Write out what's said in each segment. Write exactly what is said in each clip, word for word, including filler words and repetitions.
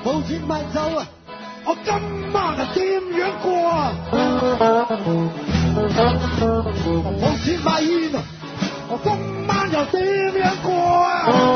冇錢買酒啊！我今晚係點樣過啊？冇錢買煙啊！我今晚又點樣過啊？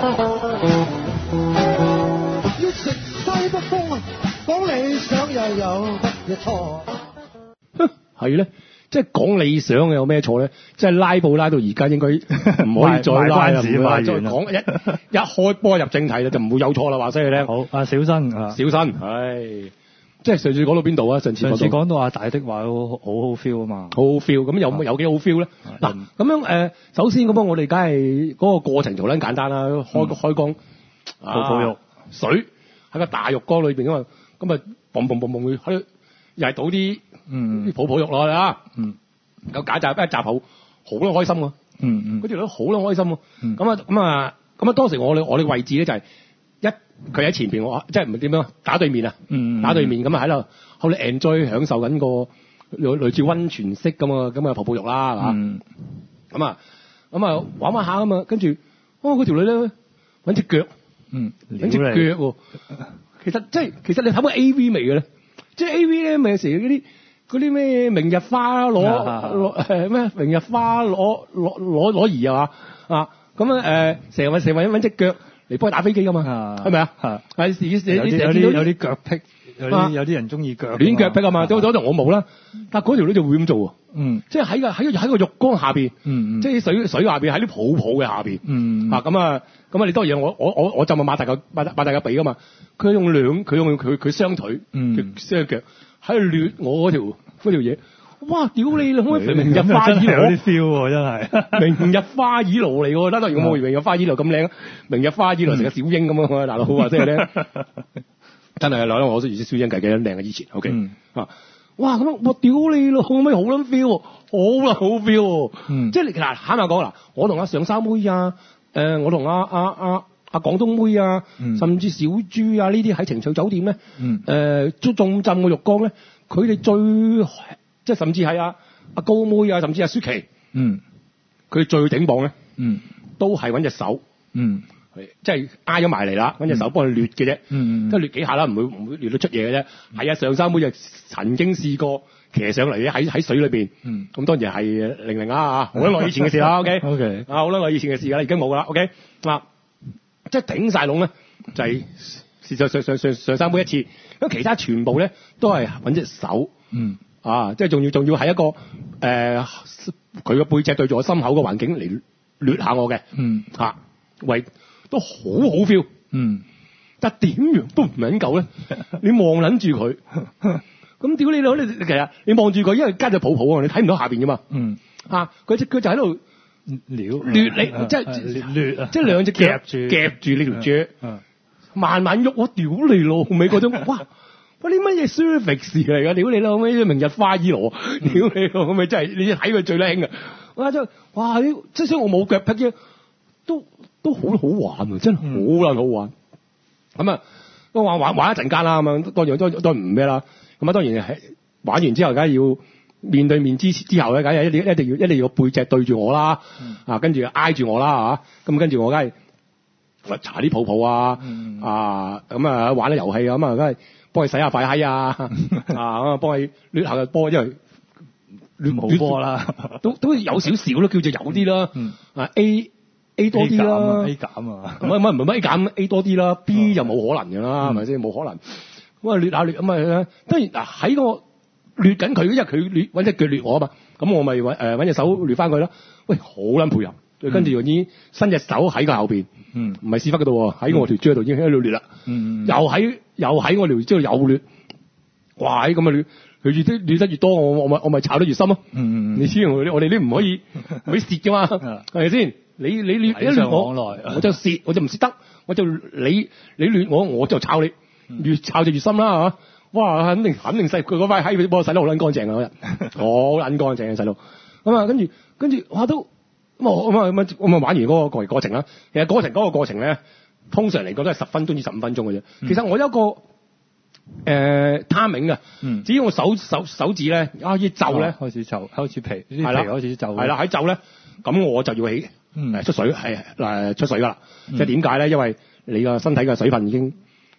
要食西北風啊！講理想又有乜嘢錯？ 係咧，即係講理想嘅有咩錯咧？即係拉布拉到而家應該唔可以再拉啦，唔會再講一一開波入正題啦，就唔會有錯啦。話犀利咧， 好啊，小新啊， 小新，唉，即係上次講到邊度啊？上次上次講到阿大的話好好好 feel 啊嘛， 好好 feel，咁有有幾好 feel 咧？嗱，咁樣誒，首先咁樣我哋梗係嗰個過程做得簡單啦，開開缸泡泡浴水喺個大浴缸裏邊啊嘛，咁啊嘣嘣嘣嘣喺度又係倒啲嗯啲泡泡浴落去啊， 嗯， 有解集一集好好啦開心喎， 嗯嗯， 嗰條女好啦開心喎，咁啊咁啊咁啊當時我哋我哋位置咧就係一佢喺前邊，我即係唔係點樣打對面啊， 嗯打對面咁啊喺度喺度 enjoy 享受緊個類類似溫泉式咁啊咁啊泡泡浴啦，嚇， 嗯， 咁啊咁啊玩玩下啊嘛，跟住哦嗰條女咧揾隻腳， 嗯， 揾隻腳喎，其實即係其實你睇過 A V 未嘅咧？即係 A V 咧，咪有時嗰啲嗰啲咩明日花攞攞誒咩明日花攞攞攞攞兒啊嘛啊咁啊誒成日成日揾隻腳嚟幫佢打飛機噶嘛，係咪啊？係係有啲有啲有啲腳癖，有啲有啲人中意腳亂腳癖啊嘛，都嗰度我冇啦，但係嗰條女就會咁做喎， 嗯， 即係喺個喺個喺個浴缸下邊， 嗯即係水水下邊喺啲泡泡嘅下邊， 嗯啊咁啊咁啊你當然我我我我就咪擘大個擘大擘大個髀噶嘛，佢用兩佢用佢佢雙腿， 嗯， 雙腳喺度掠我嗰條嗰條嘢，哇！屌你老母，明日花依羅有啲 feel 喎，真係明日花依羅嚟喎，當然我冇明日花依羅咁靚，明日花依羅成個小英咁樣，大佬啊，即係咧，真係嗱，我都唔知小英計幾多靚啊，以前 OK 啊，哇咁我屌你咯，可唔可以好撚 feel，好啦好 feel，即係你嗱坦白講嗱，我同阿上山妹啊，誒我同阿阿阿阿廣東妹啊，甚至小豬啊呢啲喺情趣酒店咧，誒都仲浸個浴缸咧，佢哋最即係甚至係阿阿高妹啊，甚至阿舒淇， 嗯， 佢最頂磅咧， 嗯， 都係揾隻手， 嗯， 即係挨咗埋嚟啦，揾隻手幫佢掠嘅啫， 嗯， 即係掠幾下啦，唔會唔會掠到出嘢嘅啫。係啊，上山妹就曾經試過騎上嚟嘅喺喺水裏邊， 嗯， 咁當然係零零啊嚇，好耐以前嘅事啦，OK， OK， 啊好耐以前嘅事啦，已經冇噶啦，OK，啊，即係頂曬籠咧，就係事實上上上上山妹一次，咁其他全部咧都係揾隻手， 嗯。 啊！即係仲要仲要係一個誒，佢、呃、個背脊對住我心口嘅環境嚟掠下我嘅， 嗯嚇，喂、啊，都好好 feel， 嗯， 但點樣都唔撚夠咧？你望撚住佢，咁屌你老！你其實你望住佢，因為加咗泡泡啊，你睇唔到下邊噶嘛， 嗯， 啊，佢隻腳就喺度撩掠你，即係掠啊， 即係兩隻腳夾住夾住你條腳，慢慢喐，我屌你老味嗰種，哇！喂，啲乜嘢 service 嚟㗎？屌你老味，明日花依羅，屌你老味，真係你睇佢最靚㗎！哇真係，哇！即係所以我冇腳癖啫，都都好好玩啊！真係好撚好玩。咁啊，都玩玩玩一陣間啦，咁樣當然都都唔咩啦。咁啊，當然係玩完之後，梗係要面對面之之後咧，梗係一定一定要一定要背脊對住我啦，啊，跟住挨住我啦嚇，咁跟住我梗係搽啲泡泡啊，啊咁啊玩啲遊戲咁啊，梗係。幫佢洗下塊閪啊，啊咁啊幫佢捋下個波，因為捋冇波啦， 都都有少少咯，叫做有啲啦，啊 A A 多啲啦 ，A 減啊， 唔係唔係唔係 A 減 A 多啲啦 ，B 就冇可能㗎啦，係咪先？冇可能，咁啊捋下捋咁啊，當然嗱喺個捋緊佢，因為佢捋揾隻腳捋我啊嘛，咁我咪揾誒揾隻手捋翻佢啦。喂，好撚配合，跟住又已經伸隻手喺佢後邊，唔係屎忽嗰度喎，喺我條豬度已經喺度捋啦，又喺又喺我條豬度又捋，哇！咁啊捋。佢越啲捋得越多，我我咪我咪炒得越深咯。嗯嗯你知我我哋啲唔可以唔可以蝕噶嘛，係咪先？你你捋一捋我，我就蝕，我就唔蝕得，我就你你捋我，我就炒你，越炒就越深啦，係嘛？哇！肯定肯定細，佢嗰塊閪幫我洗得好撚乾淨啊！嗰日好撚乾淨嘅細路。咁啊，跟住跟住哇都咁啊咁啊咁啊，我咪玩完嗰個過過程啦。其實過程嗰個過程咧，通常嚟講都係十分鐘至十五分鐘嘅啫。其實我有一個。誒 timing 啊，只要我手手手指咧開始皺咧， 開始皺，開始皮，啲皮係啦， 開始皺， 係啦，喺皺咧，咁我就要起誒出水，係誒出水噶啦。即係點解咧？因為你個身體嘅水分已經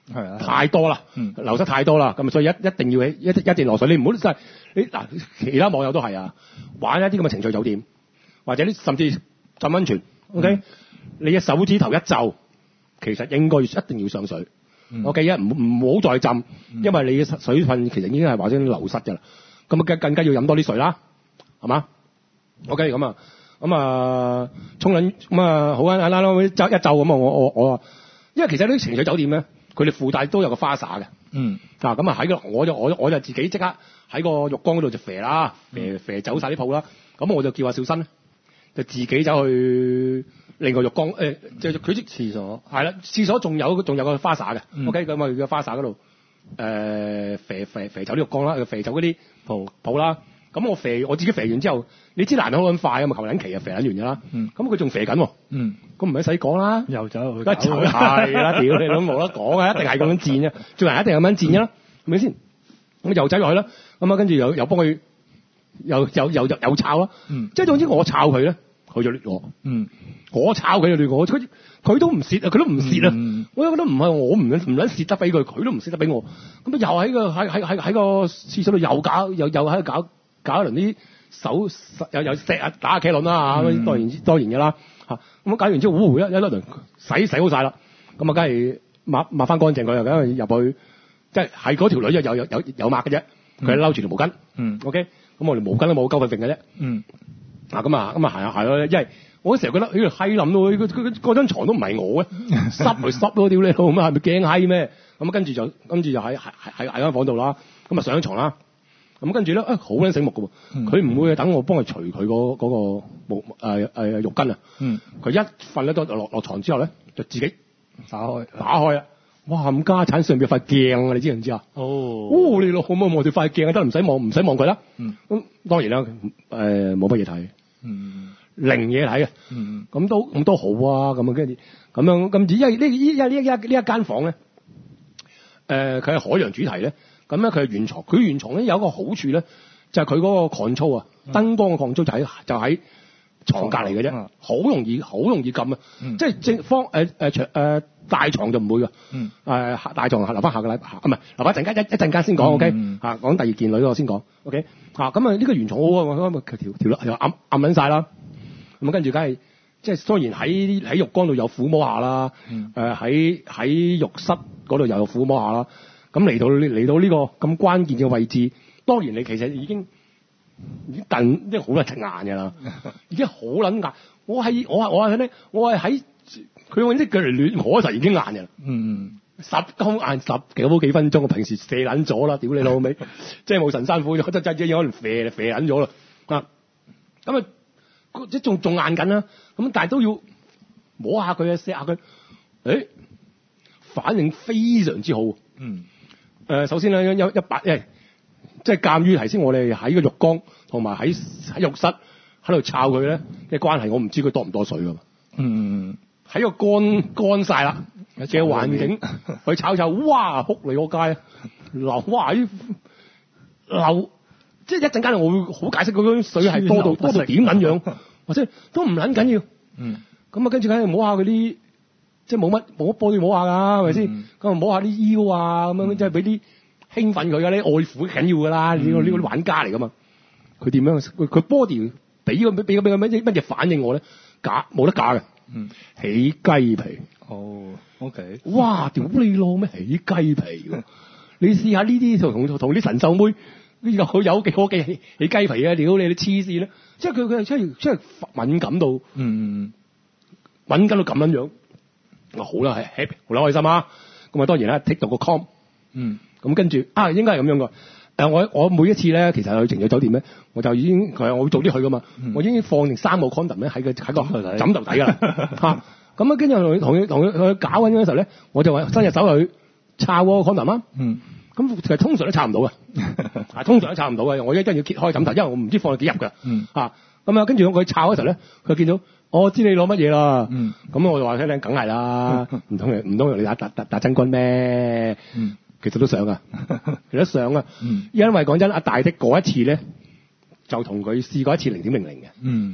係啊， 太多啦， 嗯流失太多啦，咁所以一一定要一一一定落水。你唔好真係你嗱，其他網友都係啊，玩一啲咁嘅情趣酒店，或者啲甚至浸溫泉，OK，、嗯、你嘅手指頭一皺，其實應該一定要上水。 嗯、 OK， 一唔唔好再浸， 嗯、 因為你嘅水分其實已經係話先流失㗎啦。咁啊，更更加要飲多啲水啦，係嘛 ？OK， 咁啊，咁啊，沖緊咁啊，好簡單啦，一皺一皺咁啊，我我我，因為其實呢啲情趣酒店咧，佢哋附帶都有個花灑嘅。 嗯。 嗱，咁啊喺個我就我我就自己即刻喺個浴缸嗰度就肥啦，肥肥走晒啲泡啦。咁我就叫阿小新咧，就自己走去另個浴缸誒，就佢啲廁所係啦，廁所仲有仲有個花灑嘅。 嗯、 OK，咁啊個花灑嗰度誒肥肥肥走啲浴缸啦，肥走嗰啲泡泡啦。咁我肥我自己肥完之後，你知男人好撚快啊嘛，求撚期啊肥撚完㗎啦。咁佢仲肥緊喎。 嗯。 咁唔使講啦， 又走去一走係啦，屌你都冇得講啊，一定係咁樣賤啊，做人一定係咁樣賤㗎啦，係咪先？咁又走落去啦，咁啊跟住又又幫佢又又又又抄啦。 嗯。 即係總之我抄佢咧，佢就掠我。 嗯。 我抄佢就掠我，佢佢都唔蝕啊，佢都唔蝕啊。 嗯、 我又覺得唔係我唔唔撚蝕得俾佢，佢都唔蝕得俾我。咁啊又喺個喺喺喺喺個廁所度又搞又又喺度搞。搞一輪啲手又又錫啊打下茄輪啦嚇，當然當然嘅啦嚇。咁搞完之後，呼一一輪洗洗好晒啦，咁啊梗係抹抹翻乾淨佢，又梗係入去，即係係嗰條女就有有有有抹嘅啫，佢係摟住條毛巾。嗯 OK，咁我條毛巾都冇夠佢揈嘅啫。嗯。啊咁啊咁啊係啊係咯，因為我成日覺得呢個閪冧咯，佢佢嗰張牀都唔係我嘅，濕咪濕咯，屌你老母係咪驚閪咩？咁啊跟住就跟住就喺喺喺喺間房度啦，咁啊上咗牀啦。咁跟住咧，誒好撚醒目嘅喎，佢唔、嗯、會等我幫佢除佢嗰嗰個毛誒誒浴巾啊，佢、嗯、一瞓咧都落落牀之後咧，就自己打開打開啊！哇咁家產上邊有塊鏡啊，你知唔知啊？哦，哦你老好冇望住塊鏡啊，得唔使望唔使望佢啦。咁、嗯、當然啦，誒冇乜嘢睇，嗯，零嘢睇嘅，嗯咁都咁都好啊，咁啊跟住咁樣咁，因為呢依依呢一呢一間房咧，誒佢係海洋主題咧。咁咧佢係原床，佢原床咧有一個好處咧，就係佢嗰個 control 啊，燈光嘅 control 就喺就喺床隔離嘅啫，好、嗯、容易好容易撳啊，嗯、即係正方誒誒長誒大床就唔會㗎，誒、嗯呃、大床留翻下個禮拜，唔係留翻陣間一一陣間先講 OK，嚇講第二件女我先講 OK，嚇咁啊呢個原床好啊，咁啊條條條又暗暗撚晒啦，咁跟住梗係即係雖然喺喺浴缸度有撫摸下啦，誒喺喺浴室嗰度又有撫摸下啦。咁嚟到嚟到呢個咁關鍵嘅位置，當然你其實已經已經近即係好撚出眼㗎啦，已經好撚硬。我係我係我係咧，我係喺佢用啲腳嚟亂我嗰時已經硬㗎啦。嗯，十公硬十幾好幾分鐘，我平時射撚咗啦，屌你老味，即係冇神山虎，真真真可能射射撚咗啦。啊，咁啊，即仲仲硬緊啦。咁但係都要摸下佢啊，錫下佢。誒，反應非常之好。嗯。誒、呃，首先咧，有一百誒，即係鑑於頭先我哋喺個浴缸同埋喺喺浴室喺度抄佢咧嘅關係，我唔知佢多唔多水㗎嘛。嗯，喺個乾乾曬啦嘅環境去炒炒，哇！撲你個街啊！流哇！啲流即係一陣間我會好解釋嗰種水係多到多到點撚樣，或者都唔撚緊要。嗯，咁啊，跟住梗係摸下嗰啲。即係冇乜冇乜波要摸下㗎，係咪先？咁啊摸下啲腰啊，咁樣即係俾啲興奮佢㗎，啲愛撫緊要㗎啦。呢個呢個玩家嚟㗎嘛。佢點樣？佢佢 body 俾個俾個俾個乜嘢乜嘢反應我咧？假冇得假嘅。嗯。起雞皮。哦。O K。哇！屌你老咩？起雞皮。你試下呢啲同同啲神獸妹有有幾可幾起起雞皮啊！屌你啲黐線啦！即係佢佢係真係真係敏感到嗯敏感到咁樣樣。好啦，係 happy，好啦，開心啊！咁啊，當然啦 take 到個 com，嗯，咁跟住啊，應該係咁樣噶。誒，我我每一次咧，其實去情趣酒店咧，我就已經佢我會早啲去噶嘛，嗯、我已經放定三個 condom 咧喺個喺個枕頭底噶啦嚇。咁啊，跟住同佢同佢同佢去搞緊嗰陣時候咧，我就話伸隻手去抄嗰個 condom 啊。嗯，咁其實通常都抄唔到嘅，啊，通常都抄唔到嘅。我一定要揭開枕頭，因為我唔知放咗幾入㗎。嗯，嚇咁啊，跟住佢抄嗰時候咧，佢見到。我知你攞乜嘢啦，咁、嗯、我就話聽聽，梗係啦，唔通唔通你打打打打真軍咩？嗯、其實都想啊，其實都想啊，嗯、因為講真，阿大的嗰一次咧，就同佢試過一次零點零零嘅，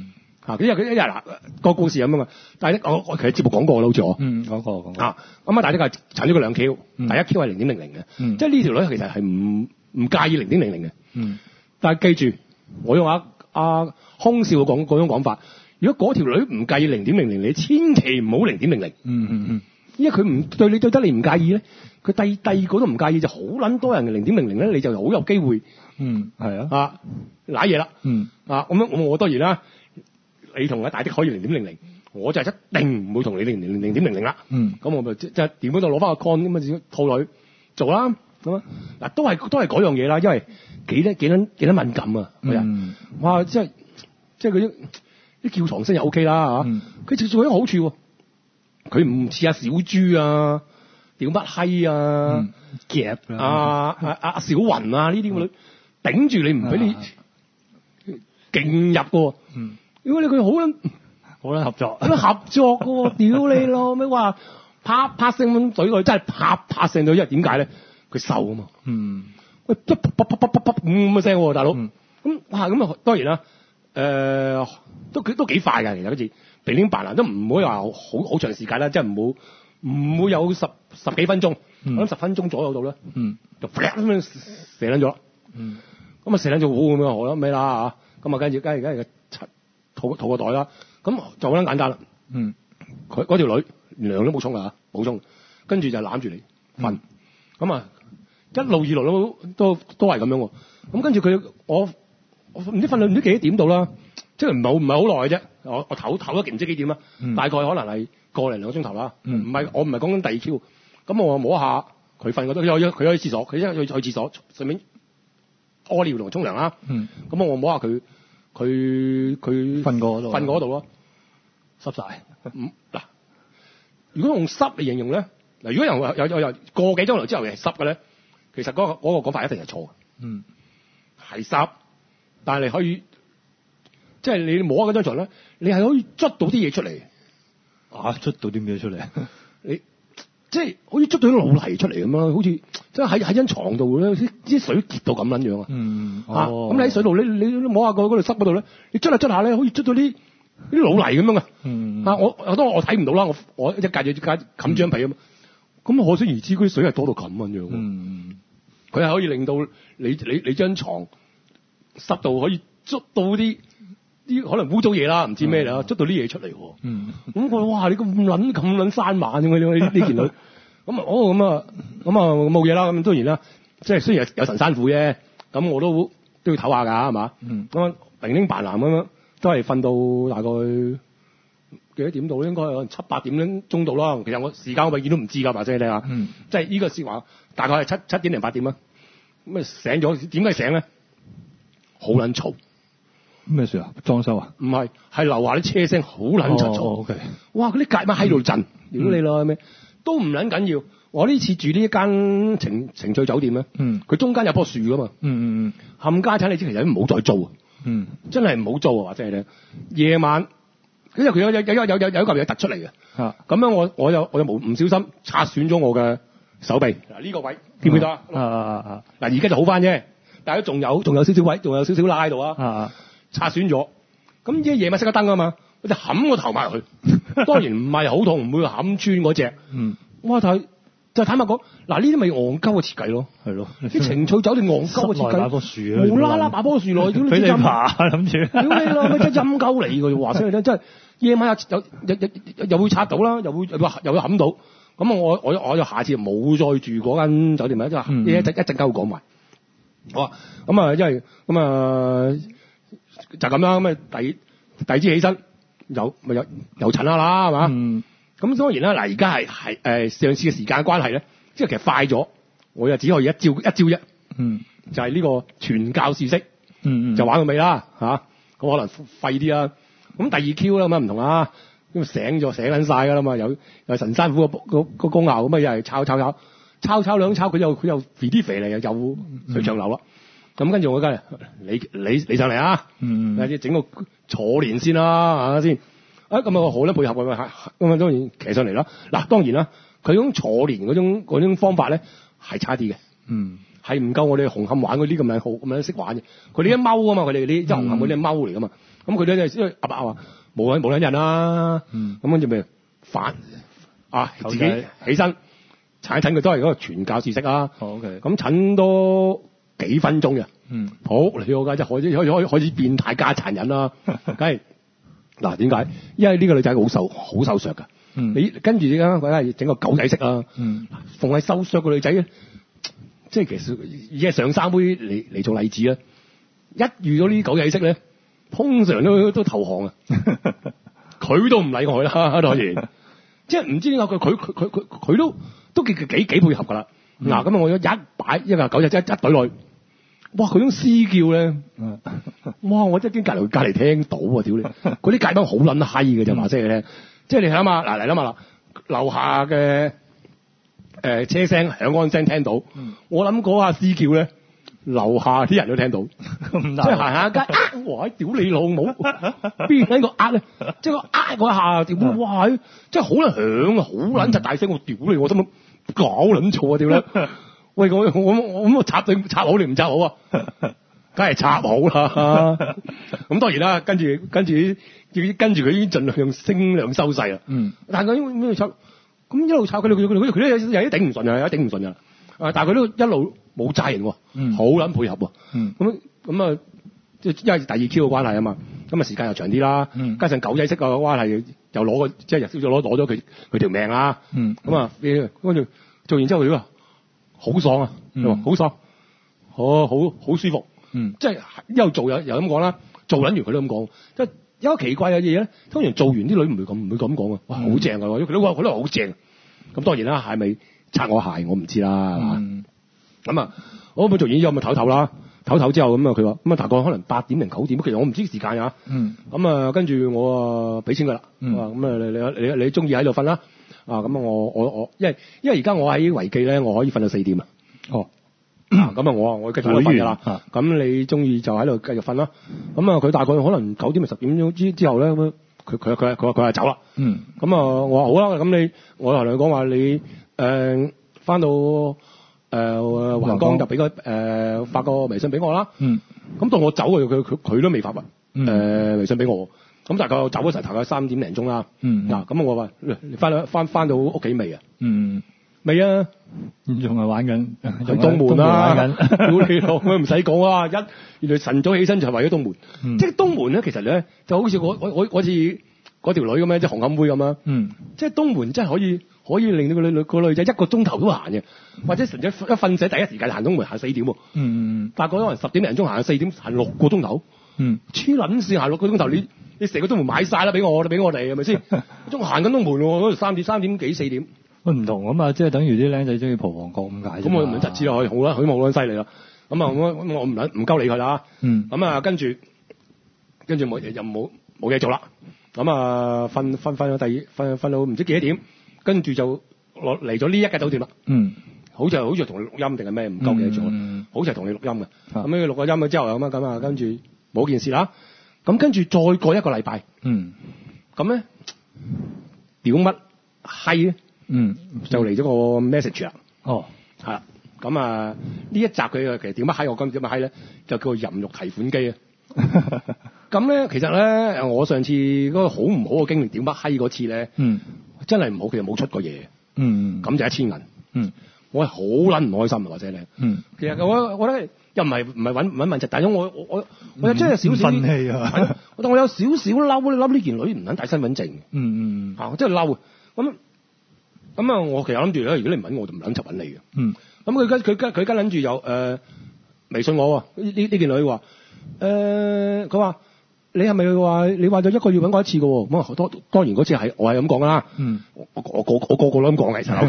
嚇，因為佢一日嗱個故事咁啊嘛。但係咧，我我其實節目講過啦，好似我嗯講過講過啊，咁啊，大家係產咗個兩 Q， 嗯第一 Q 係零點零零嘅， 嗯即係呢條女其實係唔唔介意零點零零嘅。 嗯但係記住，我用阿阿空少講嗰種講法，如果嗰條女唔介意零點零零，你千祈唔好零點零零。 嗯嗯嗯因為佢唔對你對得你唔介意咧，佢第第二個都唔介意，就好撚多人零點零零咧，你就好有機會嗯係啊啊揦嘢啦。 嗯啊咁樣我我當然啦，你同阿大的可以零點零零，我就係一定唔會同你零零零點零零啦。 嗯咁我咪即即係點嗰度攞翻個 con 咁啊，套女做啦咁啊嗱，都係都係嗰樣嘢啦，因為幾多幾多幾多敏感啊個人， 嗯哇！即係即係嗰啲啲叫床聲又 OK 啦嚇， 嗯佢仲做一個好處喎。佢唔似阿小豬啊、屌乜閪啊、 嗯夾啦啊啊啊小雲啊呢啲咁嘅女，頂住你唔俾你勁入嘅喎。 嗯如果你佢好撚好啦合作好撚合作嘅喎，屌你咯咩話啪啪聲咁懟佢，真係啪啪聲到，因為點解咧？佢瘦啊嘛。 嗯喂，啪啪啪啪啪啪咁嘅聲喎，大佬。咁嗯哇咁啊，當然啦，誒都幾都幾快㗎，其實好似鼻領白蘭都唔會話好好長時間啦，即係唔好唔會有十十幾分鐘， 嗯我諗十分鐘左右到啦， 嗯就咁樣射撚咗。 嗯咁啊射撚咗好咁樣，我諗咩啦嚇？咁啊跟住跟住跟住套套個袋啦，咁就好撚簡單啦。 嗯佢嗰條女涼都冇沖啊，冇沖，跟住就攬住你瞓，咁啊、一路以來都都都係咁樣喎。咁跟住佢我我唔知瞓到唔知幾多點到啦，即係唔係唔係好耐嘅啫。我我唞唞咗唔知幾點啦， 嗯大概可能係個零兩個鐘頭啦。唔嗯係我唔係講緊第二 Q，咁我摸下佢瞓嗰度，佢有佢去廁所，佢一去去廁所順便屙尿同沖涼啦。 嗯咁我摸下佢佢佢瞓過嗰度瞓過嗰度咯。 濕晒嗯嗱，如果用濕嚟形容咧，嗱，如果有有有有個幾鐘頭之後係濕嘅咧，其實嗰、個嗰、個講法一定係錯嘅， 嗯係濕，但係你可以，即係你摸嗰張床咧，你係可以捽到啲嘢出嚟， 啊出到啲咩出嚟你即係好似捽到啲老泥出嚟咁樣，好似即係喺喺張床度咧，啲啲水結到咁撚樣啊！ 嗯啊， 哦咁你喺水度，你你你摸下個嗰度濕嗰度咧，你捽下捽下咧，好似捽到啲啲老泥咁樣啊！ 嗯啊！我我當我睇唔到啦，我我一隔住一隔冚張被啊嘛，咁可想而知嗰啲水係多到咁樣樣喎。 嗯佢係可以令到你你你張床濕到可以捽到啲啲可能污糟嘢啦，唔知咩啦，捽到啲嘢出嚟喎。 嗯咁我哇！你咁撚咁撚生猛嘅呢呢件女，咁啊哦咁啊咁啊冇嘢啦。咁當然啦，即係雖然有神山虎啫，咁我都都要唞下㗎，係嘛？ 嗯咁啊零零白藍咁樣，都係瞓到大概幾多點到咧？應該可能七八點鐘到啦。其實我時間我永遠都唔知㗎，話聲你聽下。 嗯即係呢個説話大概係七七點零八點啦。咁啊醒咗，點解醒咧？好撚嘈， 咩事啊？裝修啊？ 唔係係樓下啲車聲好撚柒嘈。 哦，OK 哇！嗰啲隔乜喺度震，屌你啦咩？都唔撚緊要。我呢次住呢一間情情趣酒店咧， 嗯佢中間有棵樹㗎嘛， 嗯嗯冚家產你知其實唔好再租啊， 嗯真係唔好租啊！話真係咧，夜晚因為佢有有有有有有有一嚿嘢突出嚟嘅， 啊咁樣我我有我有冇唔小心擦損咗我嘅手臂嗱呢個位見唔見到啊？ 啊啊嗱而家就好翻啫，但係都仲有仲有少少位，仲有少少拉喺度啊， 啊啊擦損咗。咁依夜晚熄咗燈啊嘛，我就冚個頭埋去，當然唔係好痛，唔會冚穿嗰只。 嗯哇！但係就坦白講，嗱呢啲咪戇鳩嘅設計咯， 係咯啲情趣酒店戇鳩嘅設室內擺計， 棵樹啊無啦啦擺棵樹落去，屌俾你陰爬諗住屌你咯，咪真係陰鳩嚟㗎！話聲你聽，真係夜晚又又又又又會拆到啦，又會又會又會冚到。咁啊，我我我就下次冇再住嗰間酒店啦，即係嗯一陣一陣間會講埋。好啊，咁啊，因為咁啊就咁啦，咁啊第第二朝起身有咪有有塵下啦，係嘛？ 嗯咁當然啦，嗱而家係係誒上次嘅時間關係咧，即係其實快咗，我又只可以一朝一朝啫， 嗯就係呢個傳教士式。 嗯就玩到尾啦嚇，咁、啊、可能廢啲啦。咁第二 Q 啦咁啊唔同啊，咁醒咗醒撚晒㗎啦嘛，有有神山虎個個個功效咁啊，又係抄抄抄抄抄兩抄，佢又佢又肥啲肥嚟，又又水長流啦。咁跟住我梗係你你你上嚟啊， 嗯嗱，整個坐連先啦嚇先。啊咁啊好啦，配合佢咪咁啊當然騎上嚟啦。嗱當然啦，佢嗰種坐連嗰種嗰種方法咧係差啲嘅。 嗯係唔夠我哋紅磡玩嗰啲咁樣好咁樣識玩嘅，佢哋一踎啊嘛，佢哋啲即係紅磡嗰啲係踎嚟噶嘛， 咁佢咧就因為阿伯話冇兩冇兩日啦， 嗯咁跟住咪反啊自己起身診一診佢都係嗰個傳教士式啊。 哦，OK。 咁診多幾分鐘嘅， 嗯， 好你我家真係開始開始開始開始變態加殘忍啦，梗係嗱點解？因為呢個女仔好瘦好瘦削㗎。 嗯， 你跟住而家佢係整個狗仔式啦。 嗯， 逢係瘦削個女仔咧，即係其實以係上三妹嚟嚟做例子啦。一遇到呢啲狗仔式咧，通常都都投降啊！佢都唔理我啦，當然，即係唔知點解佢佢佢佢佢佢都都幾幾幾配合㗎啦。嗱、嗯，咁啊我一擺一個狗仔一一隊內，哇！佢種嘶叫咧，哇！我真係驚隔離隔離聽到啊！屌你，嗰啲街坊好撚閪嘅啫，話聲你聽。即係你諗下，嗱嚟諗下啦，樓下嘅誒、呃、車聲響安聲聽到，嗯、我諗嗰下嘶叫咧，樓下啲人都聽到，即係行下街，呃，哇！屌你老母，邊喺個呃咧？即係個呃嗰下，屌！哇！即係好撚響啊，好撚窒大聲，我屌你，我心諗搞撚錯啊！屌你，喂我我我咁我插對插好你唔插好啊？梗係插好啦，咁當然啦，跟住跟住跟住佢已經盡量用聲量收細啦。嗯，但係佢因為插，咁一路插佢佢佢佢佢有有啲頂唔順啊，有啲頂唔順啊。啊，但係佢都一路冇炸型喎，好撚配合喎。嗯，咁咁啊，即係因為第二 Q 嘅關係啊嘛，咁啊時間又長啲啦。嗯，加上狗仔式嘅關係又攞個即係日少咗攞攞咗佢佢條命啦。嗯，咁啊，跟住做完之後佢話好爽啊，好爽，好好好舒服。嗯，即係一路做又又咁講啦，做撚完佢都咁講，即係有一個奇怪嘅嘢咧，通常做完啲女唔會咁唔會咁講啊，哇好正啊，佢都話佢都話好正，咁當然啦，係咪擦我鞋我唔知啦，係嘛、嗯？咁啊，我咁做完之後咪唞唞啦，唞唞之後咁啊，佢話咁啊大概可能八點零九點，其實我唔知時間啊，嗯，咁啊跟住我啊俾錢佢啦，咁啊、嗯、你你你你中意喺度瞓啦，啊咁啊我我我，因為因為而家我喺維記咧，我可以瞓到四點啊，哦。咁啊，我我繼續瞓㗎啦。咁、啊、你中意就喺度繼續瞓啦。咁啊，佢大概可能九點咪十點鐘之之後咧，咁佢佢佢佢佢話走啦。嗯。咁啊，我話好啦，咁你我同佢講話你誒翻、呃、到誒橫江就俾個誒發個微信俾我啦。嗯。咁到我走佢佢佢佢都未發啊。誒、嗯呃、微信俾我。咁大概我走嗰時大概三點零鐘啦。嗯。嗱，咁我話你翻翻翻到屋企未啊？嗯。未啊， 仲係玩緊喺東門啦，玩緊，屌你老母唔使講啊！一原來晨早起身就係為咗東門，嗯、即係東門咧，其實咧就好似我我我好似嗰條女咁樣，即係紅磡妹咁啊！嗯，即係東門真係可以可以令到個女女個女仔一個鐘頭都行嘅，或者甚至一瞓醒第一時間行東門行四點喎。嗯嗯，大概可能十點零鐘行四點行六個鐘頭。嗯，黐撚線行六個鐘頭，你你成個東門買晒啦，俾我俾我哋係咪先？仲行緊東門喎，嗰度三點三點幾四點。 喂，唔同啊嘛，即係等於啲僆仔中意蒲旺角咁解。 咁我唔撚知啦，可以好啦，佢冇撚犀利啦。咁啊，我我唔撚唔鳩理佢啦。嗯。咁啊，跟住跟住冇又冇冇嘢做啦。咁啊，瞓瞓瞓到第二瞓瞓到唔知幾多點，跟住就落嚟咗呢一間酒店啦。嗯。好似好似同你錄音定係咩？唔鳩記得咗。嗯。好似係同你錄音嘅。咁樣錄個音咗之後咁啊咁啊，跟住冇件事啦。咁跟住再過一個禮拜。嗯。咁咧，屌乜閪咧？嗯，就嚟咗個 message 啦。哦，係啦。咁啊，呢一集佢其實點乜閪？我今點乜閪咧？就叫做淫慾提款機啊。咁咧，其實咧，我上次嗰個好唔好嘅經歷點乜閪嗰次咧，嗯，真係唔好，其實冇出過嘢。嗯，咁就一千銀。嗯，我係好撚唔開心啊，或者咧。嗯，其實我我覺得又唔係唔係揾揾問題，但係我我我我有真係少少憤氣啊。 我我有少少嬲，嬲呢件女唔肯帶身份證。嗯嗯。啊，我真係嬲。咁。咁啊！我其實諗住咧，如果你唔揾我，就唔撚執揾你嘅。嗯。咁佢跟佢跟佢跟諗住又誒微信我喎。呢呢呢件女話誒，佢、呃、話你係咪話你話咗一個月揾過一次嘅？咁啊，當當然嗰次係我係咁講噶啦。嗯。我我我個我個個都咁講嘅，陳 O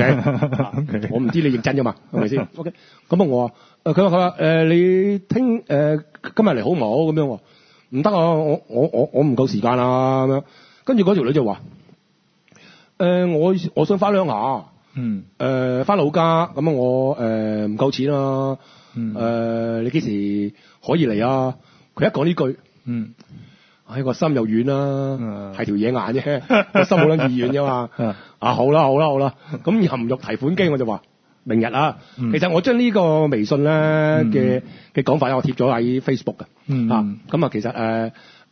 K。我唔知你認真啫嘛，係咪先？O K。咁啊，我話誒，佢話佢話誒，你聽誒、呃、今日嚟好唔好？咁樣喎。唔得啊！我我我我唔夠時間啊！咁樣。跟住嗰條女就話。誒、呃，我我想翻鄉下，嗯，誒，翻老家，咁啊，我誒唔夠錢啊，嗯，誒、呃，你幾時可以嚟啊？佢一講呢句，嗯，唉，個心又軟啦，係條嘢硬啫，個心冇撚易軟啫嘛，啊，好啦好啦好啦，咁淫慾提款機我就話明日啊，嗯、其實我將呢個微信咧嘅嘅講法咧，我貼咗喺 Facebook 嘅，嗯，啊，咁啊，其實誒。呃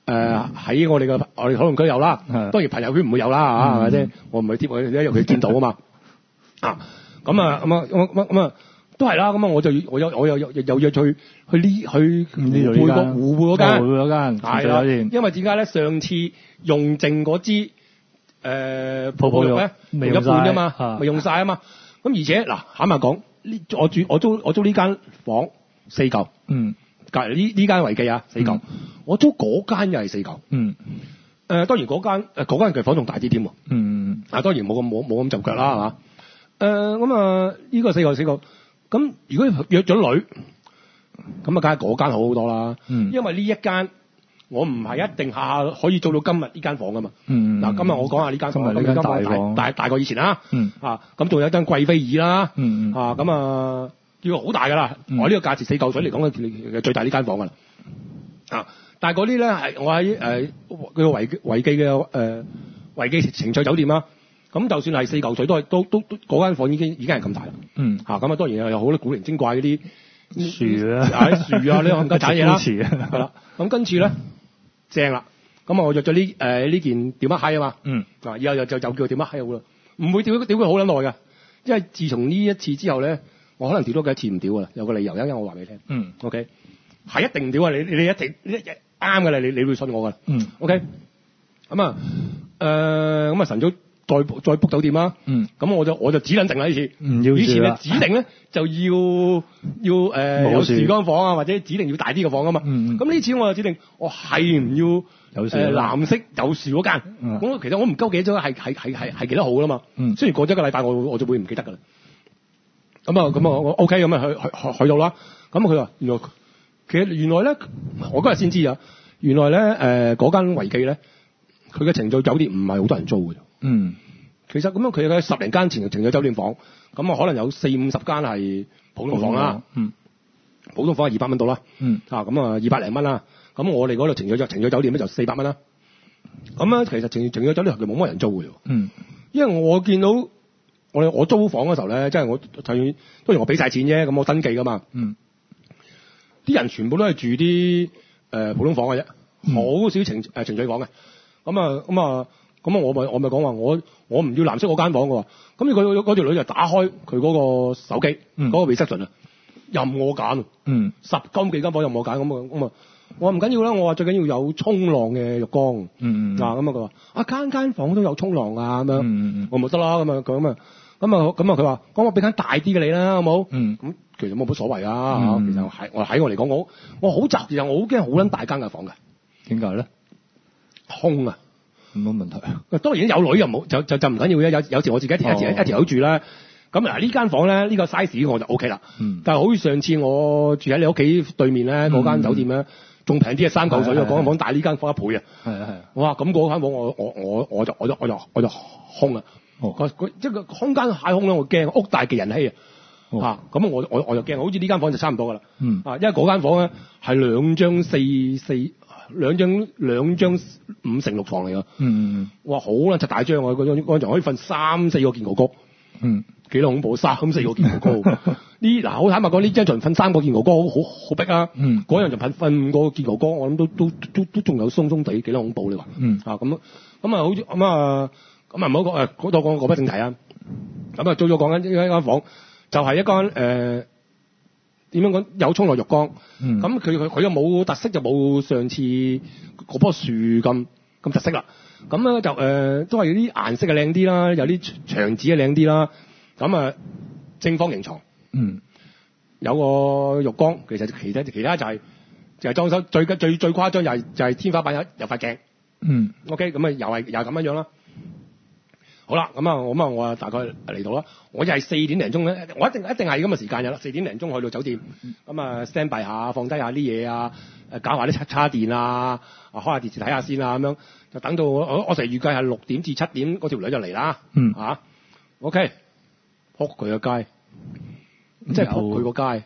誒喺我哋嘅我哋討論區有啦， 係當然朋友圈唔會有啦嚇，係咪先？我唔係貼佢，因為佢見到啊嘛。啊，咁啊咁啊咁啊咁啊都係啦。咁啊我就我有我有有有約去去呢去湖背個湖背嗰間， 湖背嗰間係啦。因為點解咧？上次用剩嗰支誒泡泡浴咧，用一半啫嘛，未用晒啊嘛。咁而且嗱，坦白講，呢我住我租我租呢間房四嚿， 嗯， 隔離呢呢間維記啊四嚿，我租嗰間又係四嚿， 嗯， 誒當然嗰間誒嗰間嘅房仲大啲添喎， 嗯， 啊當然冇咁冇冇咁就腳啦係嘛，誒咁啊呢個四嚿四嚿，咁如果約咗女，咁啊梗係嗰間好好多啦， 嗯， 因為呢一間我唔係一定下下可以做到今日呢間房噶嘛， 嗯， 嗱今日我講下呢間房， 今日呢間大房大大過以前啦， 嗯， 啊咁仲有一間貴妃椅啦， 嗯嗯， 啊咁啊叫好大噶啦， 嗯我呢個價錢四嚿水嚟講嘅最大呢間房噶啦，啊但係嗰啲咧係我喺誒佢個維維記嘅誒維記情趣酒店啦，咁就算係四嚿水都係都都都嗰間房已經已經係咁大啦， 嗯， 嚇咁啊當然有好多古靈精怪嗰啲樹啊， 喺樹啊呢個咁嘅產嘢啦， 係係啦，咁跟住咧正啦，咁啊我約咗呢誒呢件屌乜閪啊嘛， 嗯， 嗱以後就就就叫屌乜閪好啦，唔會屌屌佢好撚耐嘅，因為自從呢一次之後咧，我可能屌多幾次唔屌噶啦，有個理由，一陣我話俾你聽， 嗯 ，OK，係一定唔屌啊，你你一定一啱嘅啦，你你會信我噶啦， 嗯 ，OK，咁啊誒咁啊晨早再再 book 酒店啦， 嗯， 咁我就我就指撚定啦呢次， 唔要以前住啦嘅指定咧就要要誒、呃、 冇有樹樹間房啊，或者指定要大啲嘅房啊嘛， 嗯嗯咁呢次我就指定我係唔要有樹誒啦藍色有樹嗰間， 嗯咁、其實我唔鳩記咗係係係係係幾多號啦嘛， 嗯雖然過咗一個禮拜我我就會唔記得㗎啦，咁啊咁啊我 OK 咁啊去去去去到啦，咁佢話原來其實原來咧我嗰日先知啊，原來咧誒嗰間維記咧佢嘅程序酒店唔係好多人租嘅。 嗯， 其實咁樣佢嘅十零間程程序酒店房，咁啊可能有四五十間係普通房啦， 嗯， 普通房係二百蚊到啦， 嗯， 啊咁啊二百零蚊啦，咁我哋嗰度程序程序酒店咧就四百蚊啦，咁咧其實程程序酒店係冇乜人租嘅， 嗯， 因為我見到我我租房嗰時候咧，即係我就當然我俾晒錢啫，咁我登記噶嘛， 嗯， 啲人全部都係住啲誒、呃、普通房嘅啫，好少程誒程序房嘅，咁啊咁啊。咁啊，我咪我咪講話，我我唔要藍色嗰間房嘅喎。咁佢嗰條女就打開佢嗰個手機，嗰、 嗯、 個 reception 啊，任我揀。 嗯， 十金幾間房任我揀，咁啊咁啊，我話唔緊要啦，我話最緊要有沖浪嘅浴缸。 嗯嗯。 嗱咁啊，佢話啊間間房都有沖浪啊咁樣。 嗯嗯我咪得啦，咁啊佢咁啊，咁啊咁啊佢話，咁我俾間大啲嘅你啦，好冇？ 嗯。 咁其實冇乜所謂啊， 嗯、 其實係我喺我嚟講，我我好雜，其實我好驚好撚大間嘅房嘅。 點解咧？ 空啊！ 冇乜問題啊！ 當然有女又冇，就就就唔緊要嘅。有有時我自己一條、哦、一條一條友住啦。咁嗱呢間房咧，呢、呢個 size 我就 O K 啦。嗯。但係好似上次我住喺你屋企對面咧，嗰、嗯、間酒店咧，仲平啲啊，三嚿水啊，嗰間房大呢間房一倍啊。係啊係啊。哇！咁嗰間房我我我我就我就我就我就空啊。哦。即係個空間太空咧，我驚屋大忌人稀啊。哦。嚇！咁我我我就驚，好似呢間房就差唔多噶啦。嗯。啊，因為嗰間房咧係兩張四四。兩張兩張五乘六床嚟㗎，嗯嗯哇好啦，就大張啊！嗰張嗰張可以瞓三四個健哥哥，嗯，幾多恐怖，三四個健哥哥。呢嗱好坦白講，呢張床瞓三個健哥哥好好好逼啊，嗯，嗰樣就瞓瞓五個健哥哥，我諗都都都都仲有鬆鬆地，幾多恐怖你話，嗯啊咁咁啊好似咁啊咁啊唔好講誒，嗰度講講返正題啊，咁啊租咗講緊呢間房，就係、是、一間誒。呃點樣講有沖落浴缸，咁佢佢佢又冇特色，就冇上次嗰棵樹咁咁特色啦。咁咧就誒、呃、都係啲顏色嘅靚啲啦，有啲牆紙嘅靚啲啦。咁啊正方形床，嗯，有個浴缸，其實其他其他就係、是、就係、是、裝修最最最誇張就係、是、就係、是、天花板有有塊鏡，嗯 ，OK，咁啊又係又係咁樣樣啦。好啦，咁啊，咁啊，我啊大概嚟到啦。我就係四點零鐘咧，我一定一定係咁嘅時間嘅啦。四點零鐘去到酒店，咁啊 stand by 下，放低下啲嘢啊，誒搞下啲叉叉電啊，啊開下電視睇下先啊，咁樣就等到我我成日預計係六點至七點嗰條女就嚟啦。嗯，嚇 ，OK，撲佢個街，即係撲佢個街。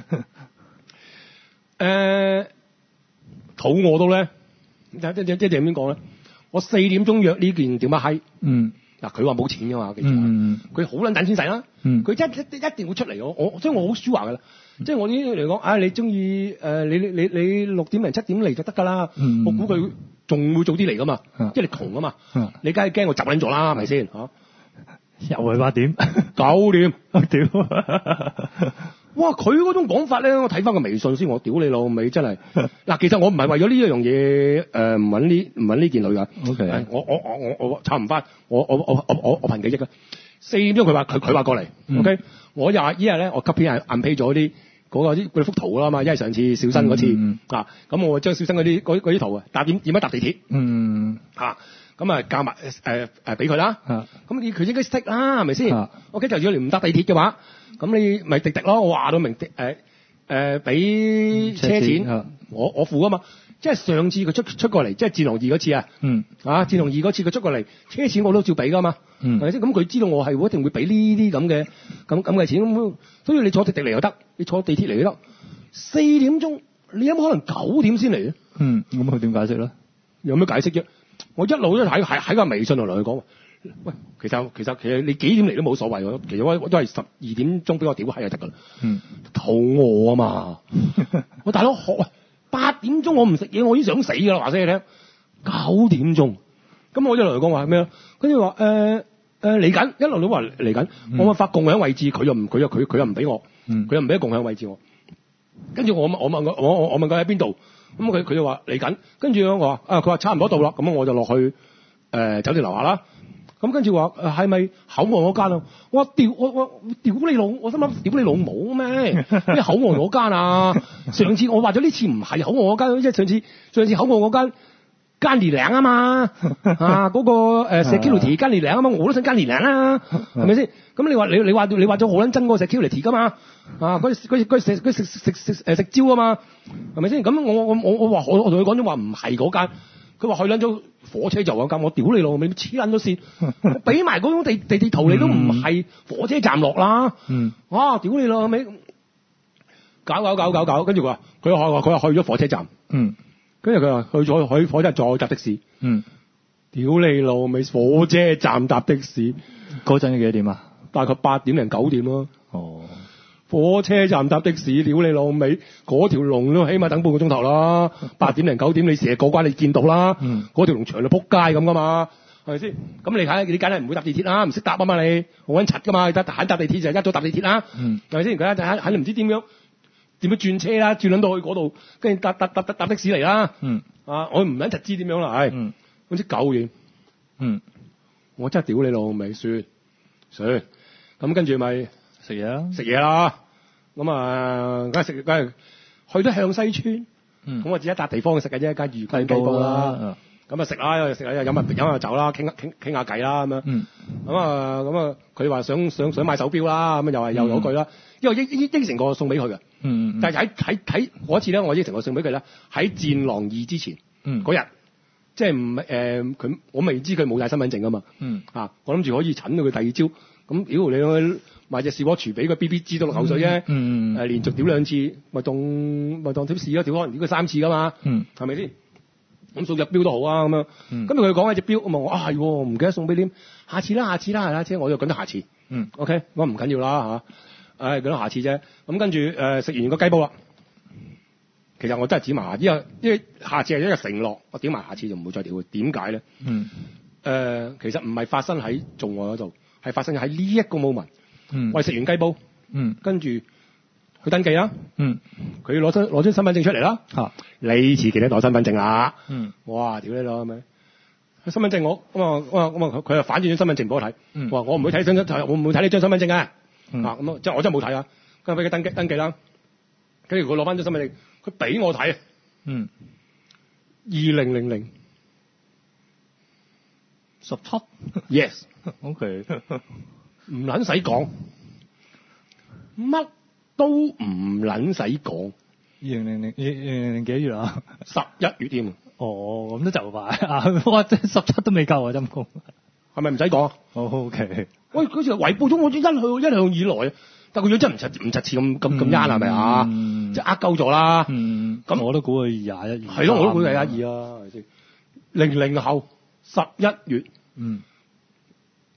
誒，肚餓到咧，即即即即點講咧？我四點鐘約呢件點乜閪？嗯。 嗱，佢話冇錢㗎嘛，其實嗯佢好撚等錢使啦， 嗯佢一一一定會出嚟，我我即係我好 sure 㗎啦，即係我啲嚟講，啊你中意誒你你你你六點零七點嚟就得㗎啦， 嗯我估佢仲會早啲嚟㗎嘛， 嗯即係你窮啊嘛， 嗯你梗係驚我集撚咗啦，係咪先嚇？ 又係八點， 九點， 屌！ 哇！佢嗰種講法咧，我睇翻個微信先，我屌你老味真係嗱，其實我唔係為咗呢一樣嘢誒唔揾呢唔揾呢件女㗎 OK 我我我我我查唔翻，我我我我我我憑記憶啊，四點鐘佢話佢佢話過嚟、 嗯、 ，OK，我又依日咧我 copy 係暗 p 咗啲嗰個啲嗰幅圖啦嘛，因為上次小新嗰次、 嗯嗯、 啊，咁我將小新嗰啲嗰啲圖啊，搭點點樣搭地鐵， 嗯嚇咁啊教埋誒誒俾佢啦，咁、 啊、 你佢應該識啦，係咪先、 啊、 ？OK，就如果你唔搭地鐵嘅話，咁你咪滴滴咯，我話到明滴誒誒俾車錢， 車錢啊、 我我付啊嘛。即係上次佢出出過嚟，即係戰龍二嗰次啊， 嗯啊戰龍二嗰次佢出過嚟，車錢我都照俾噶嘛，係咪先？咁佢知道我係會一定會俾呢啲咁嘅咁咁嘅錢，咁所以你坐滴滴嚟又得，你坐地鐵嚟又得，四點鐘你有冇可能九點先嚟咧？ 嗯，咁佢點解釋咧？ 有咩解釋啫？我一路都喺喺喺個微信度同佢講，喂，其實其實其實你幾點嚟都冇所謂喎，其實我我都係十二點鐘俾我屌閪就得噶啦。 嗯， 肚餓啊嘛，我大佬學啊，八點鐘我唔食嘢，我已經想死噶啦，話聲你聽。九點鐘，咁我一路嚟講話咩啊？跟住話誒誒嚟緊，一路都話嚟緊，我咪發共享位置，佢又唔佢又佢佢又唔俾我，佢又唔俾共享位置我。跟住我我問我我我問佢喺邊度？咁佢佢就話嚟緊，跟住我話啊，佢話差唔多到啦，咁我就落去誒、呃、酒店樓下啦。咁跟住話誒係咪口岸嗰間啊？我話屌我我屌你老，我心諗屌你老母咩？咩口岸嗰間啊？上次我話咗呢次唔係口岸嗰間，即係上次上次口岸嗰間間年齡啊嘛啊嗰、嗰個誒 security 間年齡啊嘛，我都想間年齡啦，係咪先？咁你話你你話你話咗好撚真嗰個 security 㗎嘛？啊嗰嗰嗰食嗰食食食誒食蕉啊嘛，係咪先？咁我我我我話我我同佢講咗話唔係嗰間，佢話去撚咗火車站嗰間，我屌你老味黐撚咗線，我俾埋嗰種地地鐵圖你都唔係火車站落啦， 嗯， 啊屌你老味，搞搞搞搞搞，跟住佢話佢話佢話去咗火車站， 嗯， 跟住佢話去咗去火車站再搭的士， 嗯， 屌你老味火車站搭的士， 嗰陣幾多點啊？ 大概八點零九點咯。 哦。 火車站搭的士，屌你老味，嗰條龍都起碼等半個鐘頭啦。八點零九點你成日過關你見到啦，嗰、嗯、條龍長到撲街咁噶嘛，係咪先？咁你睇你梗係唔會搭地鐵啦，唔識搭啊嘛你，好撚柒噶嘛，得閒搭地鐵就一早搭地鐵啦，係咪先？佢一肯定唔知點樣點樣轉車啦，轉撚到去嗰度，跟住搭搭搭搭搭的士嚟啦。嗯，啊，我唔撚柒知點樣啦，係，嗯，好似九點，嗯，我真係屌你老味，算算，咁跟住咪。食嘢啦，食嘢啦，咁啊，梗係食，梗係去到向西村，咁、嗯、我只一笪地方去食嘅啫，間魚雞煲啦，咁啊食啦，食下飲下飲下酒啦，傾傾傾下偈啦咁樣，咁啊咁啊，佢話想想想買手錶啦，咁又係又有句啦，因為應應應承過送俾佢嘅，嗯，但係喺喺喺嗰次咧，我應承過送俾佢咧，喺戰狼二之前，嗯，嗰日即係唔誒佢我未知佢冇帶身份證啊嘛，嗯，啊，我諗住可以診到佢第二朝，咁屌你去買隻士果廚俾個 B B 知到落口水啫，嗯，誒、呃、連續屌兩次，咪當咪當屌屎咯，屌可能屌佢三次噶嘛，嗯，係咪先？咁送隻錶都好啊，咁樣，咁佢講起隻錶，我問我啊係，唔記得送俾你，下次啦，下次啦，係啦，即係我就講得下次，嗯 ，OK，我唔緊要啦嚇，誒講得下次啫，咁跟住誒食完個雞煲啦，其實我真係指埋下，因為因為下次係一個承諾，我點埋下次就唔會再屌佢，點解咧？嗯，誒、呃、其實唔係發生喺做愛嗰度，係發生喺呢一個 moment。嗯，我哋食完雞煲，嗯，跟住去登記啦，嗯，佢攞張攞張身份證出嚟啦，嚇、啊，你自己咧攞身份證啦，嗯，哇，屌你攞係咪？身份證我咁啊咁啊咁啊，佢又反轉張身份證俾我睇，嗯，話我唔會睇張我唔會睇你張身份證嘅，嗯、啊咁啊，即係我真係冇睇啊，跟住俾佢登記登記啦，跟住佢攞翻張身份證，佢俾我睇，嗯，二零零零十七 ，yes，OK。唔撚使講，乜都唔撚使講。 二零零零二零零零幾月啊？ 十一月添。 哦，咁都就快啊！哇，真係十七都未夠啊，陰公。 係咪唔使講？ 哦 OK。 喂，嗰時圍報咗我一向一向以來，但佢樣真係唔柒唔柒似咁咁咁啱係咪啊？即係呃鳩咗啦。嗯。咁我都估佢廿一二。 係咯，我都估佢廿一二啊，係咪先？零零後十一月。嗯。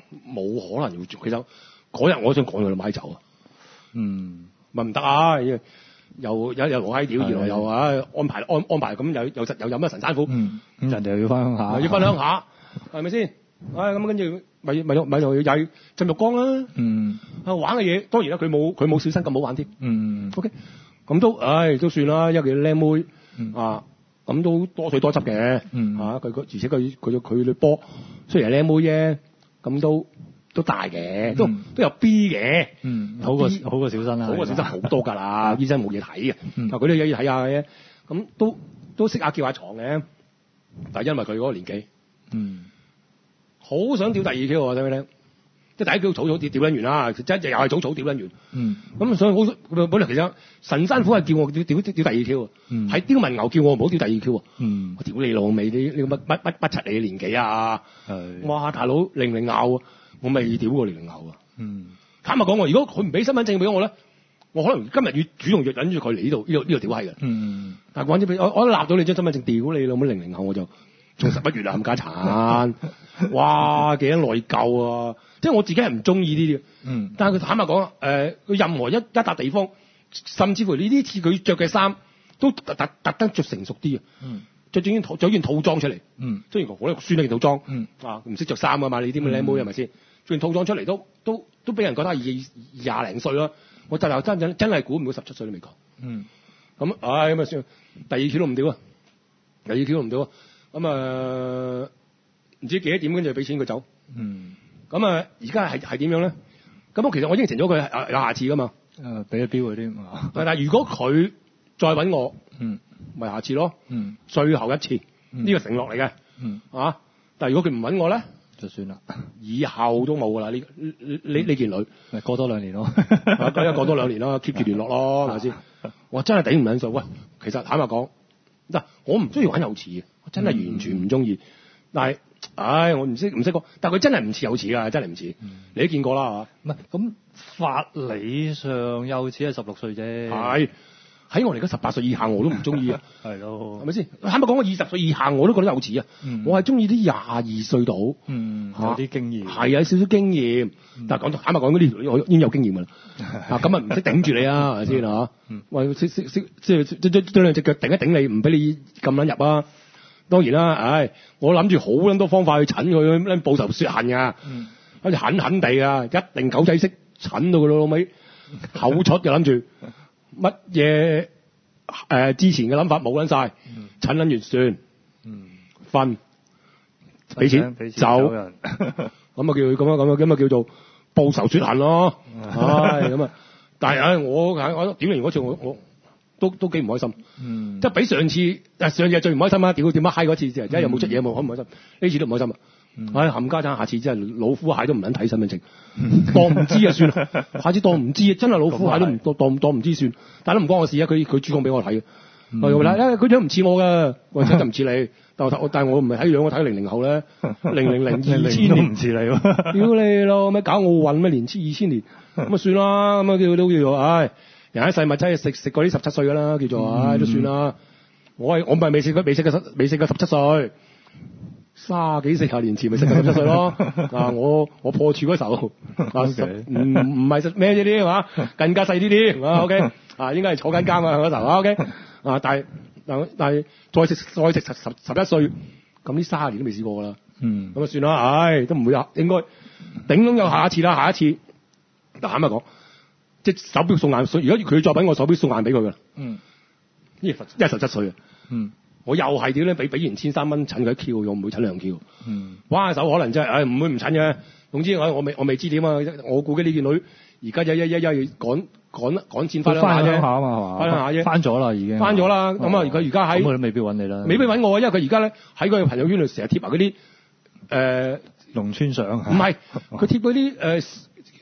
冇可能要做。其實嗰日我想趕佢買走啊， 嗯， 咪唔得啊！又有有有黃閪屌，原來又啊安排安安排咁又又又有咩神山虎， 嗯，咁人哋又要翻鄉下， 又要分享下，係咪先？唉，咁跟住咪咪咪又要曳浸浴缸啦， 嗯， 啊玩嘅嘢當然啦，佢冇佢冇小新咁好玩添。 嗯 OK，咁都唉都算啦，因為佢靚妹、 嗯、 啊，咁都多水多汁嘅， 嗯啊佢佢而且佢佢佢對波雖然係靚妹啫，咁都都大嘅，都嗯都有 B 嘅， 嗯，好過 B 好過小新啦， 好過小新好多㗎啦，醫生冇嘢睇嘅， 嗯啊佢都有嘢睇下嘅，咁都都識下叫下床嘅，但係因為佢嗰個年紀， 嗯， 好想屌第二 Q 喎，睇唔睇？即係第一 Q 草草屌屌撚完啦，即係又係草草屌撚完。 嗯， 咁所以好本來其實神山虎係叫我屌屌屌第二 Q 啊， 嗯係刁文牛叫我唔好屌第二 Q 啊。 嗯， 我屌你老味，你你乜乜乜乜柒你嘅年紀啊？ 係， 哇大佬零零後啊，我未屌過零零後啊。 嗯， 坦白講我，如果佢唔俾身份證俾我咧，我可能今日要主動約忍住佢嚟呢度呢度呢度屌閪嘅。 嗯， 但係講真俾我，我一立到你張身份證，屌你老母零零後我就從十一月啊冚家產，哇幾多內疚啊！即係我自己係唔中意呢啲嘅。 嗯， 但係佢坦白講，誒、呃，佢任何一一笪地方，甚至乎呢啲次佢着嘅衫，都特特特登着成熟啲啊！ 嗯， 着件套着件套裝出嚟， 嗯， 雖然我好酸呢件套裝， 嗯， 啊，唔識着衫㗎嘛，你啲咁嘅靚妹係咪先？着件套裝出嚟都都都俾人覺得係二廿零歲咯。我就又真真真係估唔到十七歲都未講。 嗯， 咁唉咁啊算，第二橋都唔屌啊，第二橋都唔屌啊，咁啊唔知幾多點跟住俾錢佢走。 嗯， 咁啊而家係係點樣咧？咁我其實我應承咗佢有有下次噶嘛。 誒俾咗標嗰啲啊， 但係如果佢再揾我， 嗯， 咪下次咯。 嗯， 最後一次呢、 嗯個承諾嚟嘅。 嗯， 啊！但係如果佢唔揾我咧， 就算啦， 以後都冇噶啦。呢呢呢件女， 咪過多兩年咯， 啊咁過多兩年咯 ，keep 住聯絡咯，係咪先？我真係頂唔撚順。喂，其實坦白講，嗱，我唔中意玩有詞嘅，我真係完全唔中意。但係，唉，我唔識唔識講，但係佢真係唔似有詞㗎，真係唔似。你都見過啦，係嘛？ 唔係咁法理上幼稚係十六歲啫， 係喺我哋而家十八歲以下我都唔中意啊， 係咯係，咪先？坦白講，我二十歲以下我都覺得有詞啊。 嗯我係中意啲廿二歲到， 嗯， 嚇有啲經驗， 係有少少經驗。但係講坦白講，嗰啲我已經有經驗㗎啦。啊，咁啊唔識頂住你啊，係咪先嚇？ 嗯喂，識識識即係即即將兩隻腳頂一頂你，唔俾你咁撚入啊！當然啦，唉，我諗住好撚多方法去診佢，撚報仇雪恨㗎， 嗯， 好似狠狠地啊，一定狗仔式診到佢老尾口出嘅諗住乜嘢誒之前嘅諗法冇撚晒，診撚完算， 嗯， 瞓俾錢俾錢走， 人， 咁啊叫佢咁樣咁樣咁啊叫做報仇雪恨咯，唉咁啊，但係唉我我點完嗰次我我都都幾唔開心。 嗯， 即係比上次，誒上次最唔開心啊！屌點乜閪嗰次啫，而家又冇出嘢冇，開唔開心？呢次都唔開心啊！唉，冚家鏟，下次真係老虎蟹都唔撚睇身份證，當唔知啊算啦，下次當唔知啊，真係老虎蟹都唔當當當唔知算，但係都唔關我事啊！佢佢主動俾我睇嘅，我話啦，佢樣唔似我㗎，我真係唔似你，但係我但係我唔係睇樣，我睇零零後咧，零零零二千年都唔似你喎， 屌你咯，咩搞奧運咩年千二千年，咁啊算啦，咁啊叫都叫做唉。人喺世物真係食食過啲十七歲㗎啦，叫做唉、哎、都算啦。我係我唔係未食過未食過十未食過十七歲，卅幾四十年前咪食過十七歲咯。啊，我我破處嗰時候啊，唔唔係咩啫啲係嘛，更加細啲啲啊。OK 啊，應該係坐緊監啊嗰時候啊。OK 啊，但係但但係再食再食十十十一歲，咁呢卅年都未試過㗎啦。 嗯， 咁啊算啦，唉、哎、都唔會啊，應該頂籠有下一次啦，下一次得閒咪講。即係手錶送眼，如果佢再俾我手錶送眼俾佢㗎， 嗯， 呢一十七歲啊， 嗯， 我又係點咧？俾俾完千三蚊診佢一 Q，我唔會診兩 Q， 嗯， 玩下手可能真係，唉唔會唔診嘅。總之我我未我未知點啊，我估計呢件女而家一一一一要趕趕趕錢翻鄉下啫， 翻鄉下啊嘛， 翻鄉下啫， 翻咗啦已經， 翻咗啦。咁啊，佢而家喺， 咁佢都未必揾你啦， 未必揾我啊，因為佢而家咧喺佢朋友圈度成日貼埋嗰啲誒農村相， 唔係佢貼嗰啲誒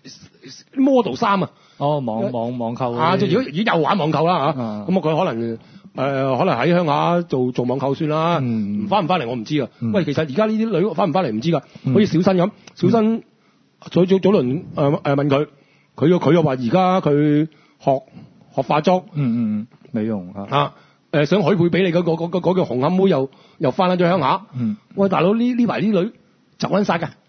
model 衫啊。 哦，網網網購啊！就如果如果又玩網購啦嚇，咁啊佢可能誒、呃、可能喺鄉下做做網購算啦，唔翻唔翻嚟我唔知啊。 嗯、 喂，其實而家呢啲女翻唔翻嚟唔知㗎， 嗯、 好似小新咁，小新早早早輪誒誒問佢，佢又佢又話而家佢學學化妝， 嗯嗯嗯，美容啊， 啊誒、呃、想許配俾你嗰、嗰個嗰、嗰個嗰個紅磡妹又又翻返咗鄉下， 嗯， 喂大佬呢呢排啲女就揾晒㗎。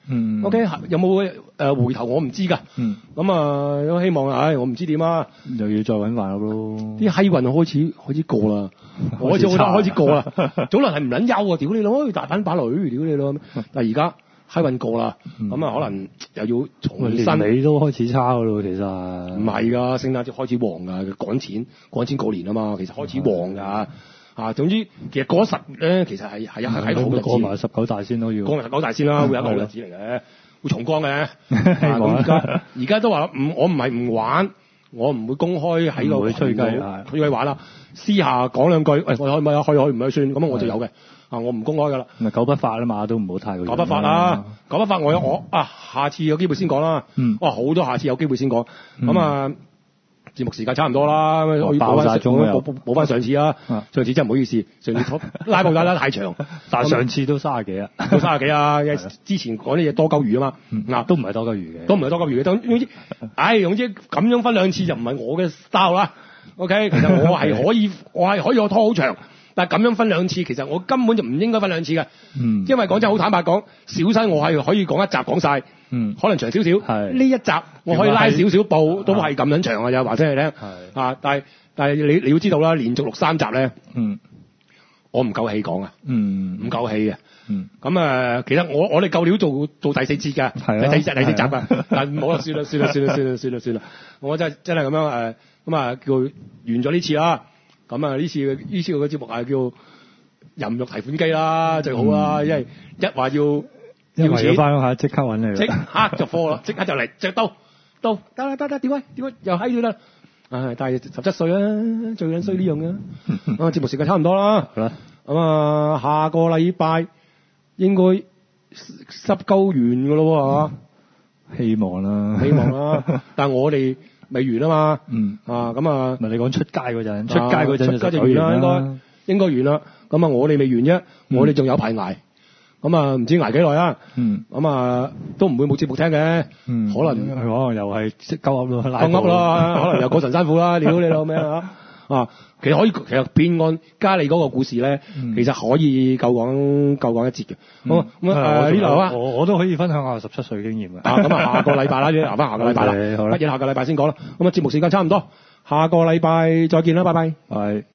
嗯 OK 有冇誒、呃、回頭我唔知㗎。 嗯。 咁啊都希望唉、哎、我唔知點啊。 又要再揾飯咯。 啲閪運開始開始過啦，我就覺得開始過啦。早輪係唔撚休啊！屌你老，大把把女，屌你老。但係而家閪運過啦，咁啊、嗯、可能又要重新。 年尾都開始差㗎咯，其實。 唔係㗎，聖誕節開始旺㗎，趕錢趕錢過年啊嘛，其實開始旺㗎。啊，總之其實過咗十月咧，其實係係係個好日子。過埋十九大先都要。 過埋十九大先啦，會有一個好日子嚟嘅，會重光嘅。咁而家而家都話唔，我唔係唔玩，我唔會公開喺個吹雞吹雞玩啦。私下講兩句，喂，我可唔可以？可以可以唔可以算？咁我就有嘅。啊，我唔公開㗎啦。 咪九不發啊嘛，都唔好太過。 九不發啊，九不發我有我啊，下次有機會先講啦。 嗯。 哇，好多下次有機會先講。咁啊。節目時間差唔多啦，可以爆曬鐘補補補翻上次啊！上次真係唔好意思，上次拉布拉得太長， 但係上次都三十幾啊， 都三十幾啊！之前講啲嘢多鳩餘啊嘛，嗱、 嗯、都唔係多鳩餘嘅， 都唔係多鳩餘嘅。總之，唉，總之咁樣分兩次就唔係我嘅 style 啦。OK，其實我係可以，我係可以我拖好長，但係咁樣分兩次，其實我根本就唔應該分兩次嘅。嗯，因為講真好坦白講，小西我係可以講一集講晒。嗯，可能長少少，係呢一集我可以拉少少布，都係咁樣長嘅啫，話聲你聽。係啊，但係但係你你要知道啦，連續錄三集咧，嗯，我唔夠氣講啊，嗯，唔夠氣嘅，嗯，咁啊，其實我我哋夠料做做第四節嘅，係啊，第四第四集啊，但係冇啦，算啦算啦算啦算啦算啦算啦，我真係真係咁樣誒，咁啊叫完咗呢次啦，咁啊呢次呢次嘅節目係叫淫欲提款機啦，最好啦，因為一話要。 因為要翻鄉下，即刻揾你， 即刻就貨啦，即刻就嚟，就到到得啦得啦，點解點解又閪咗啦？唉，但係十七歲啊，最撚衰呢樣嘅。啊，節目時間差唔多啦，係啦。咁啊，下個禮拜應該濕鳩完㗎咯喎， 希望啦， 希望啦。但係我哋未完啊嘛。嗯。啊，咁啊， 咪你講出街嗰陣，出街嗰陣出街就完啦，應該應該完啦。咁啊，我哋未完啫，我哋仲有排捱。咁啊，唔知捱幾耐啊？嗯，咁啊，都唔會冇節目聽嘅。嗯，可能可能又係識鳩噏咯， 鳩噏咯，可能又過神山虎啦，屌你老咩啊！啊，其實可以，其實騙案加你嗰個故事咧，其實可以夠講夠講一節嘅。好，咁啊呢度啊， 我我都可以分享下十七歲經驗嘅。 啊，咁啊，下個禮拜啦，留翻下個禮拜啦，乜嘢下個禮拜先講啦。咁啊，節目時間差唔多，下個禮拜再見啦，拜拜。 係。